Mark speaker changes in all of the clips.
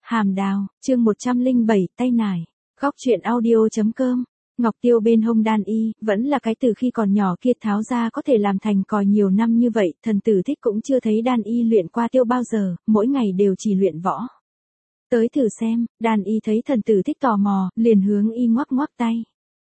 Speaker 1: Hàm đào, chương 107, tay nải. Góc truyện audio.com. Ngọc Tiêu bên hông đan y, vẫn là cái từ khi còn nhỏ kia tháo ra có thể làm thành còi nhiều năm như vậy, thần tử thích cũng chưa thấy đan y luyện qua tiêu bao giờ, mỗi ngày đều chỉ luyện võ. Tới thử xem, đan y thấy thần tử thích tò mò, liền hướng y ngoắc ngoắc tay.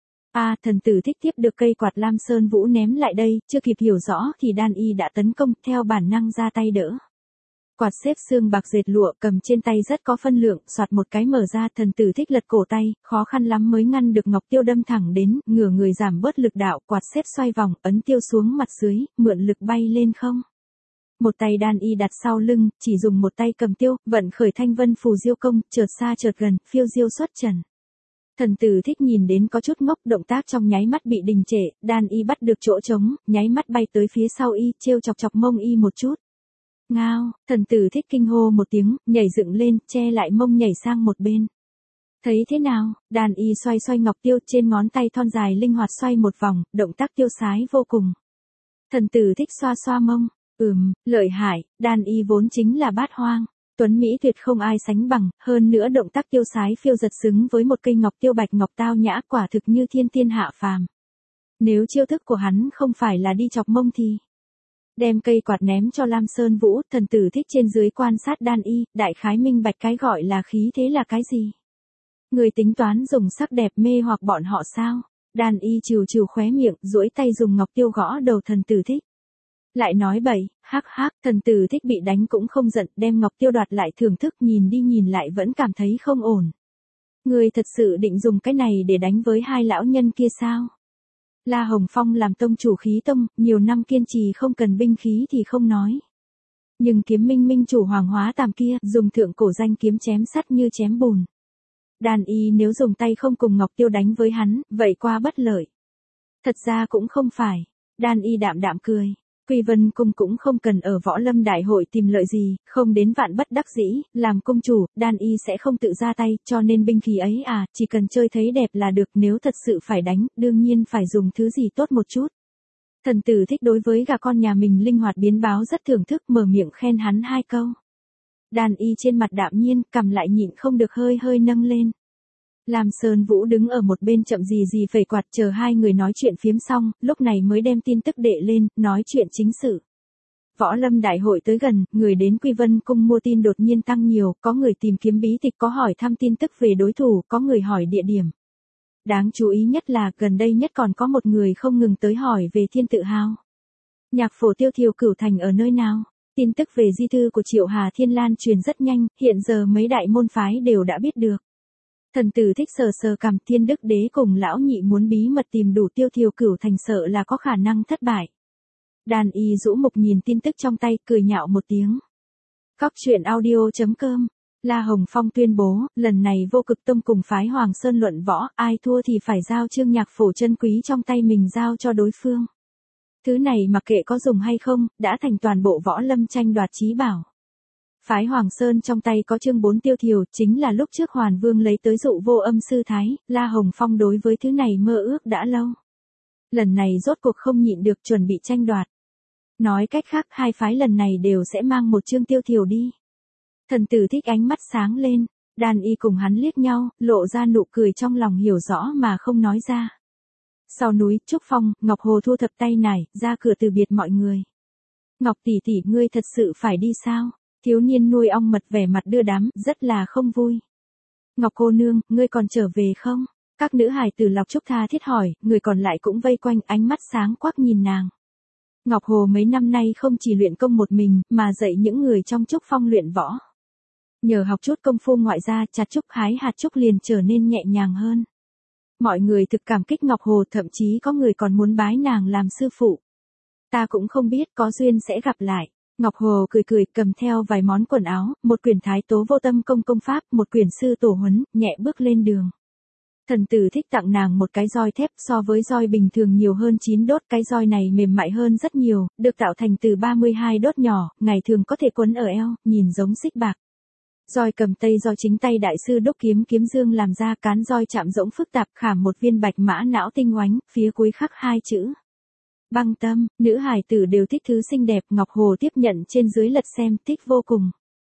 Speaker 1: Thần tử thích tiếp được cây quạt Lam Sơn Vũ ném lại đây, chưa kịp hiểu rõ thì đan y đã tấn công, theo bản năng ra tay đỡ. Quạt xếp xương bạc dệt lụa cầm trên tay rất có phân lượng, soạt một cái mở ra, thần tử thích lật cổ tay, khó khăn lắm mới ngăn được Ngọc Tiêu đâm thẳng đến, ngửa người giảm bớt lực đạo, quạt xếp xoay vòng, ấn tiêu xuống mặt dưới, mượn lực bay lên không. Một tay đan y đặt sau lưng, chỉ dùng một tay cầm tiêu, vận khởi thanh vân phù diêu công, chợt xa chợt gần, phiêu diêu xuất trần. Thần tử thích nhìn đến có chút ngốc, động tác trong nháy mắt bị đình trệ, đan y bắt được chỗ trống, nháy mắt bay tới phía sau y, trêu chọc chọc mông y một chút. Ngao, thần tử thích kinh hô một tiếng, nhảy dựng lên, che lại mông nhảy sang một bên. Thấy thế nào, đàn y xoay xoay Ngọc Tiêu trên ngón tay thon dài linh hoạt xoay một vòng, động tác tiêu sái vô cùng. Thần tử thích xoa xoa mông, lợi hại, đàn y vốn chính là bát hoang. Tuấn Mỹ tuyệt không ai sánh bằng, hơn nữa động tác tiêu sái phiêu giật xứng với một cây ngọc tiêu bạch ngọc tao nhã quả thực như thiên tiên hạ phàm. Nếu chiêu thức của hắn không phải là đi chọc mông thì... Đem cây quạt ném cho Lam Sơn Vũ, thần tử thích trên dưới quan sát đan y, đại khái minh bạch cái gọi là khí thế là cái gì. Người tính toán dùng sắc đẹp mê hoặc bọn họ sao? Đan y trừ trừ khóe miệng, duỗi tay dùng ngọc tiêu gõ đầu thần tử thích. Lại nói bậy, hắc, thần tử thích bị đánh cũng không giận, đem ngọc tiêu đoạt lại thưởng thức, nhìn đi nhìn lại vẫn cảm thấy không ổn. Người thật sự định dùng cái này để đánh với hai lão nhân kia sao? La Hồng Phong làm tông chủ khí tông, nhiều năm kiên trì không cần binh khí thì không nói. Nhưng kiếm minh minh chủ Hoàng Hóa Tàm kia, dùng thượng cổ danh kiếm chém sắt như chém bùn. Đàn y nếu dùng tay không cùng Ngọc Tiêu đánh với hắn, vậy qua bất lợi. Thật ra cũng không phải. Đàn y đạm đạm cười. Quy Vân Cung cũng không cần ở Võ Lâm Đại hội tìm lợi gì, không đến vạn bất đắc dĩ, làm cung chủ, đan y sẽ không tự ra tay, cho nên binh khí ấy chỉ cần chơi thấy đẹp là được, nếu thật sự phải đánh, đương nhiên phải dùng thứ gì tốt một chút. Thần tử thích đối với gà con nhà mình linh hoạt biến báo rất thưởng thức, mở miệng khen hắn hai câu. Đan y trên mặt đạm nhiên, cầm lại nhịn không được hơi hơi nâng lên. Lam Sơn Vũ đứng ở một bên chậm gì phẩy quạt chờ hai người nói chuyện phiếm xong, lúc này mới đem tin tức đệ lên, nói chuyện chính sự. Võ Lâm Đại hội tới gần, người đến Quy Vân Cung mua tin đột nhiên tăng nhiều, có người tìm kiếm bí tịch, có hỏi thăm tin tức về đối thủ, có người hỏi địa điểm. Đáng chú ý nhất là, gần đây nhất còn có một người không ngừng tới hỏi về Thiên Tự Hào. Nhạc phổ Tiêu Thiều Cửu Thành ở nơi nào? Tin tức về di thư của Triệu Hà Thiên lan truyền rất nhanh, hiện giờ mấy đại môn phái đều đã biết được. Thần tử thích sờ cằm, Thiên Đức Đế cùng lão nhị muốn bí mật tìm đủ Tiêu Thiều Cửu Thành sợ là có khả năng thất bại. Đàn y rũ mục nhìn tin tức trong tay, cười nhạo một tiếng. Góc truyện audio.com. La Hồng Phong tuyên bố, lần này Vô Cực Tông cùng phái Hoàng Sơn luận võ, ai thua thì phải giao chương nhạc phổ chân quý trong tay mình giao cho đối phương. Thứ này mặc kệ có dùng hay không, đã thành toàn bộ võ lâm tranh đoạt chí bảo. Phái Hoàng Sơn trong tay có chương 4 Tiêu Thiều, chính là lúc trước Hoàn Vương lấy tới dụ Vô Âm sư thái, La Hồng Phong đối với thứ này mơ ước đã lâu. Lần này rốt cuộc không nhịn được, chuẩn bị tranh đoạt. Nói cách khác, hai phái lần này đều sẽ mang một chương Tiêu Thiều đi. Thần tử thích ánh mắt sáng lên, đàn y cùng hắn liếc nhau, lộ ra nụ cười trong lòng hiểu rõ mà không nói ra. Sau núi, Trúc Phong, Ngọc Hồ thu thập tay nải, ra cửa từ biệt mọi người. Ngọc tỷ tỷ, ngươi thật sự phải đi sao? Thiếu niên nuôi ong mật vẻ mặt đưa đám, rất là không vui. Ngọc cô nương, ngươi còn trở về không? Các nữ hài tử Lọc Trúc tha thiết hỏi, người còn lại cũng vây quanh, ánh mắt sáng quắc nhìn nàng. Ngọc Hồ mấy năm nay không chỉ luyện công một mình, mà dạy những người trong Trúc Phong luyện võ. Nhờ học chút công phu ngoại gia, chặt trúc hái hạt trúc liền trở nên nhẹ nhàng hơn. Mọi người thực cảm kích Ngọc Hồ, thậm chí có người còn muốn bái nàng làm sư phụ. Ta cũng không biết, có duyên sẽ gặp lại. Ngọc Hồ cười cầm theo vài món quần áo, một quyển Thái Tố Vô Tâm công pháp, một quyển Sư Tổ Huấn, nhẹ bước lên đường. Thần tử thích tặng nàng một cái roi thép, so với roi bình thường nhiều hơn 9 đốt, cái roi này mềm mại hơn rất nhiều, được tạo thành từ 32 đốt nhỏ, ngày thường có thể quấn ở eo, nhìn giống xích bạc. Roi cầm tây do chính tay đại sư Đốc Kiếm Dương làm ra, cán roi chạm rỗng phức tạp, khảm một viên bạch mã não tinh oánh, phía cuối khắc hai chữ. Băng tâm, nữ hài tử đều thích thứ xinh đẹp, Ngọc Hồ tiếp nhận trên dưới lật xem, thích vô cùng.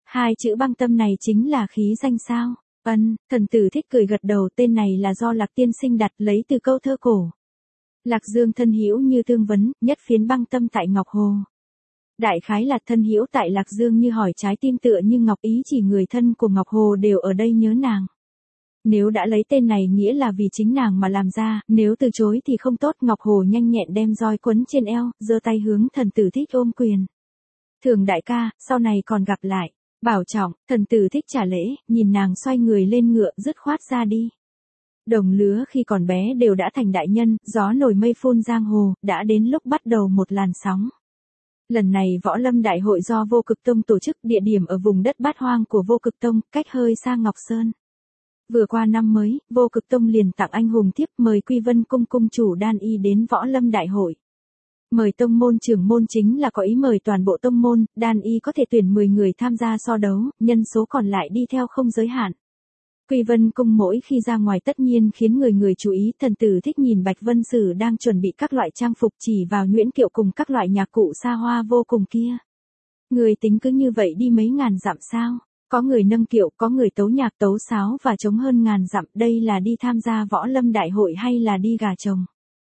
Speaker 1: Hai chữ băng tâm này chính là khí danh sao? Thần tử thích cười gật đầu, tên này là do Lạc tiên sinh đặt, lấy từ câu thơ cổ. Lạc Dương thân hữu như tương vấn, nhất phiến băng tâm tại Ngọc Hồ. Đại khái là thân hữu tại Lạc Dương như hỏi trái tim tựa như ngọc, ý chỉ người thân của Ngọc Hồ đều ở đây nhớ nàng. Nếu đã lấy tên này nghĩa là vì chính nàng mà làm ra, nếu từ chối thì không tốt. Ngọc Hồ nhanh nhẹn đem roi quấn trên eo, giơ tay hướng thần tử thích ôm quyền. Thường đại ca, sau này còn gặp lại. Bảo trọng, thần tử thích trả lễ, nhìn nàng xoay người lên ngựa, dứt khoát ra đi. Đồng lứa khi còn bé đều đã thành đại nhân, gió nổi mây phun giang hồ, đã đến lúc bắt đầu một làn sóng. Lần này Võ Lâm Đại hội do Vô Cực Tông tổ chức, địa điểm ở vùng đất bát hoang của Vô Cực Tông, cách hơi xa Ngọc Sơn. Vừa qua năm mới, Vô Cực Tông liền tặng anh hùng thiếp mời Quy Vân cung cung chủ Đan Y đến Võ Lâm Đại hội. Mời tông môn trưởng môn chính là có ý mời toàn bộ tông môn, Đan Y có thể tuyển 10 người tham gia so đấu, nhân số còn lại đi theo không giới hạn. Quy Vân cung mỗi khi ra ngoài tất nhiên khiến người người chú ý, thần tử thích nhìn Bạch Vân Sử đang chuẩn bị các loại trang phục chỉ vào nhuyễn kiệu cùng các loại nhạc cụ xa hoa vô cùng kia. Người tính cứ như vậy đi mấy ngàn dặm sao? Có người nâng kiệu, có người tấu nhạc tấu sáo và trống hơn ngàn dặm, đây là đi tham gia Võ Lâm Đại hội hay là đi gà trồng?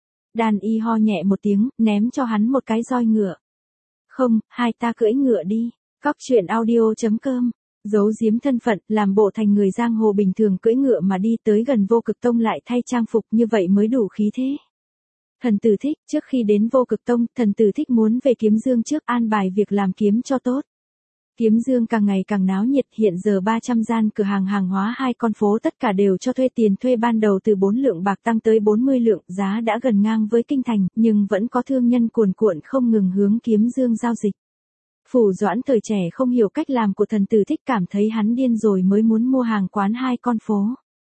Speaker 1: Đan Y ho nhẹ một tiếng, ném cho hắn một cái roi ngựa. Không, hai ta cưỡi ngựa đi. Cóc truyện audio.com. Giấu giếm thân phận, làm bộ thành người giang hồ bình thường cưỡi ngựa mà đi tới gần Vô Cực Tông lại thay trang phục, như vậy mới đủ khí thế. Thần tử thích, trước khi đến Vô Cực Tông, thần tử thích muốn về Kiếm Dương trước, an bài việc làm kiếm cho tốt. Kiếm Dương càng ngày càng náo nhiệt, hiện giờ 300 gian cửa hàng hàng hóa hai con phố tất cả đều cho thuê, tiền thuê ban đầu từ 4 lượng bạc tăng tới 40 lượng, giá đã gần ngang với kinh thành, nhưng vẫn có thương nhân cuồn cuộn không ngừng hướng Kiếm Dương giao dịch. Phủ Doãn thời trẻ không hiểu cách làm của thần tử thích, cảm thấy hắn điên rồi mới muốn mua hàng quán hai con phố.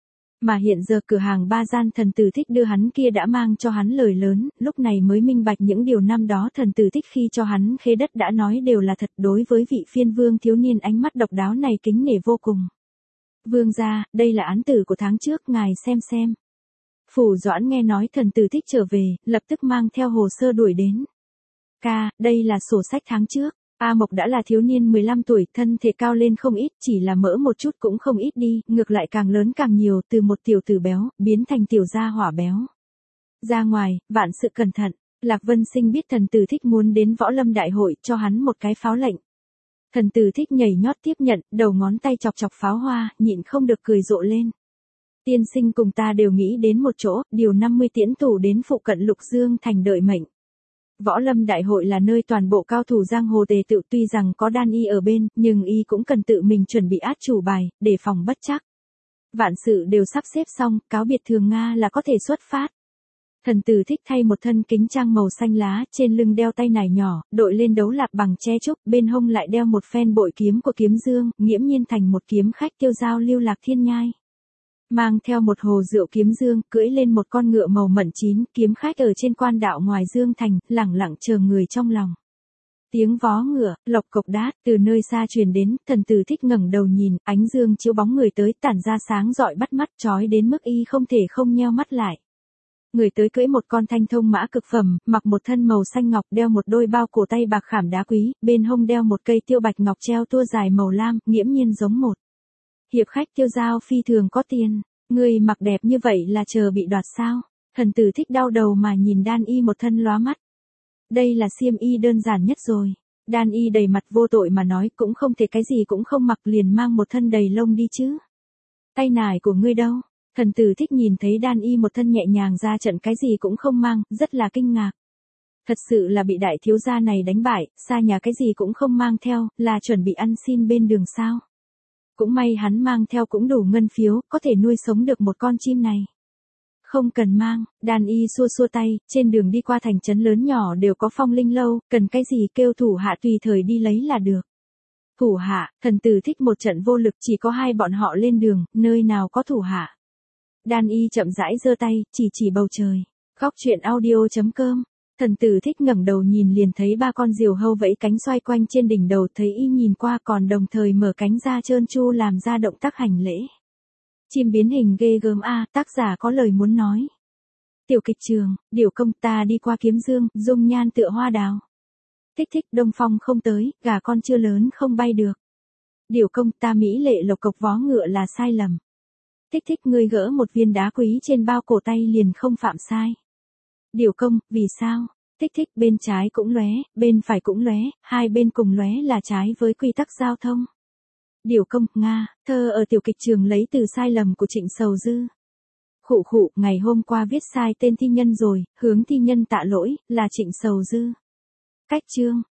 Speaker 1: Mà hiện giờ cửa hàng 3 gian thần tử thích đưa hắn kia đã mang cho hắn lời lớn, lúc này mới minh bạch những điều năm đó thần tử thích khi cho hắn khế đất đã nói đều là thật. Đối với vị phiên vương thiếu niên ánh mắt độc đáo này kính nể vô cùng. Vương gia, đây là án tử của tháng trước, ngài xem. Phủ Doãn nghe nói thần tử thích trở về, lập tức mang theo hồ sơ đuổi đến. Ca, đây là sổ sách tháng trước. A Mộc đã là thiếu niên 15 tuổi, thân thể cao lên không ít, chỉ là mỡ một chút cũng không ít đi, ngược lại càng lớn càng nhiều, từ một tiểu tử béo, biến thành tiểu gia hỏa béo. Ra ngoài, vạn sự cẩn thận, Lạc Vân Sinh biết thần tử thích muốn đến Võ Lâm Đại hội, cho hắn một cái pháo lệnh. Thần tử thích nhảy nhót tiếp nhận, đầu ngón tay chọc chọc pháo hoa, nhịn không được cười rộ lên. Tiên sinh cùng ta đều nghĩ đến một chỗ, điều 50 tiễn thủ đến phụ cận Lục Dương thành đợi mệnh. Võ Lâm Đại hội là nơi toàn bộ cao thủ giang hồ tề tựu, tuy rằng có Đan Y ở bên, nhưng y cũng cần tự mình chuẩn bị át chủ bài, để phòng bất trắc. Vạn sự đều sắp xếp xong, cáo biệt Thường Nga là có thể xuất phát. Thần tử thích thay một thân kính trang màu xanh lá, trên lưng đeo tay nải nhỏ, đội lên đấu lạp bằng tre trúc, bên hông lại đeo một phen bội kiếm của Kiếm Dương, nghiễm nhiên thành một kiếm khách tiêu dao lưu lạc thiên nhai. Mang theo một hồ rượu Kiếm Dương, cưỡi lên một con ngựa màu mận chín, kiếm khách ở trên quan đạo ngoài Dương thành, lẳng lặng chờ người trong lòng. Tiếng vó ngựa, lộc cộc đát, từ nơi xa truyền đến, thần tử thích ngẩng đầu nhìn, ánh dương chiếu bóng người tới tản ra sáng rọi bắt mắt, chói đến mức y không thể không nheo mắt lại. Người tới cưỡi một con thanh thông mã cực phẩm, mặc một thân màu xanh ngọc, đeo một đôi bao cổ tay bạc khảm đá quý, bên hông đeo một cây tiêu bạch ngọc treo tua dài màu lam, nghiễm nhiên giống một hiệp khách tiêu dao phi thường có tiền. Người mặc đẹp như vậy là chờ bị đoạt sao? Thần tử thích đau đầu mà nhìn Đan Y một thân lóa mắt. Đây là xiêm y đơn giản nhất rồi. Đan Y đầy mặt vô tội mà nói, cũng không thể cái gì cũng không mặc, liền mang một thân đầy lông đi chứ. Tay nải của ngươi đâu? Thần tử thích nhìn thấy Đan Y một thân nhẹ nhàng ra trận cái gì cũng không mang, rất là kinh ngạc. Thật sự là bị đại thiếu gia này đánh bại, xa nhà cái gì cũng không mang theo, là chuẩn bị ăn xin bên đường sao? Cũng may hắn mang theo cũng đủ ngân phiếu, có thể nuôi sống được một con chim này. Không cần mang, Đan Y xua xua tay, trên đường đi qua thành trấn lớn nhỏ đều có phong linh lâu, cần cái gì kêu thủ hạ tùy thời đi lấy là được. Thủ hạ, thần tử thích một trận vô lực, chỉ có hai bọn họ lên đường, nơi nào có thủ hạ. Đan Y chậm rãi giơ tay, chỉ bầu trời. Khóc truyện audio.com. Thần tử thích ngẩng đầu nhìn liền thấy ba con diều hâu vẫy cánh xoay quanh trên đỉnh đầu, thấy y nhìn qua còn đồng thời mở cánh ra trơn tru làm ra động tác hành lễ. Chim biến hình ghê gớm a, tác giả có lời muốn nói. Tiểu kịch trường, điểu công, ta đi qua Kiếm Dương, dung nhan tựa hoa đào. Thích, đông phong không tới, gà con chưa lớn không bay được. Điều công, ta mỹ lệ lộc cộc vó ngựa là sai lầm. Thích thích, ngươi gỡ một viên đá quý trên bao cổ tay liền không phạm sai. Điều công, vì sao? Thích thích, bên trái cũng lóe, bên phải cũng lóe, hai bên cùng lóe là trái với quy tắc giao thông. Điều công, Nga, thơ ở tiểu kịch trường lấy từ sai lầm của Trịnh Sầu Dư. Khụ khụ, ngày hôm qua viết sai tên thi nhân rồi, hướng thi nhân tạ lỗi, là Trịnh Sầu Dư. Cách chương.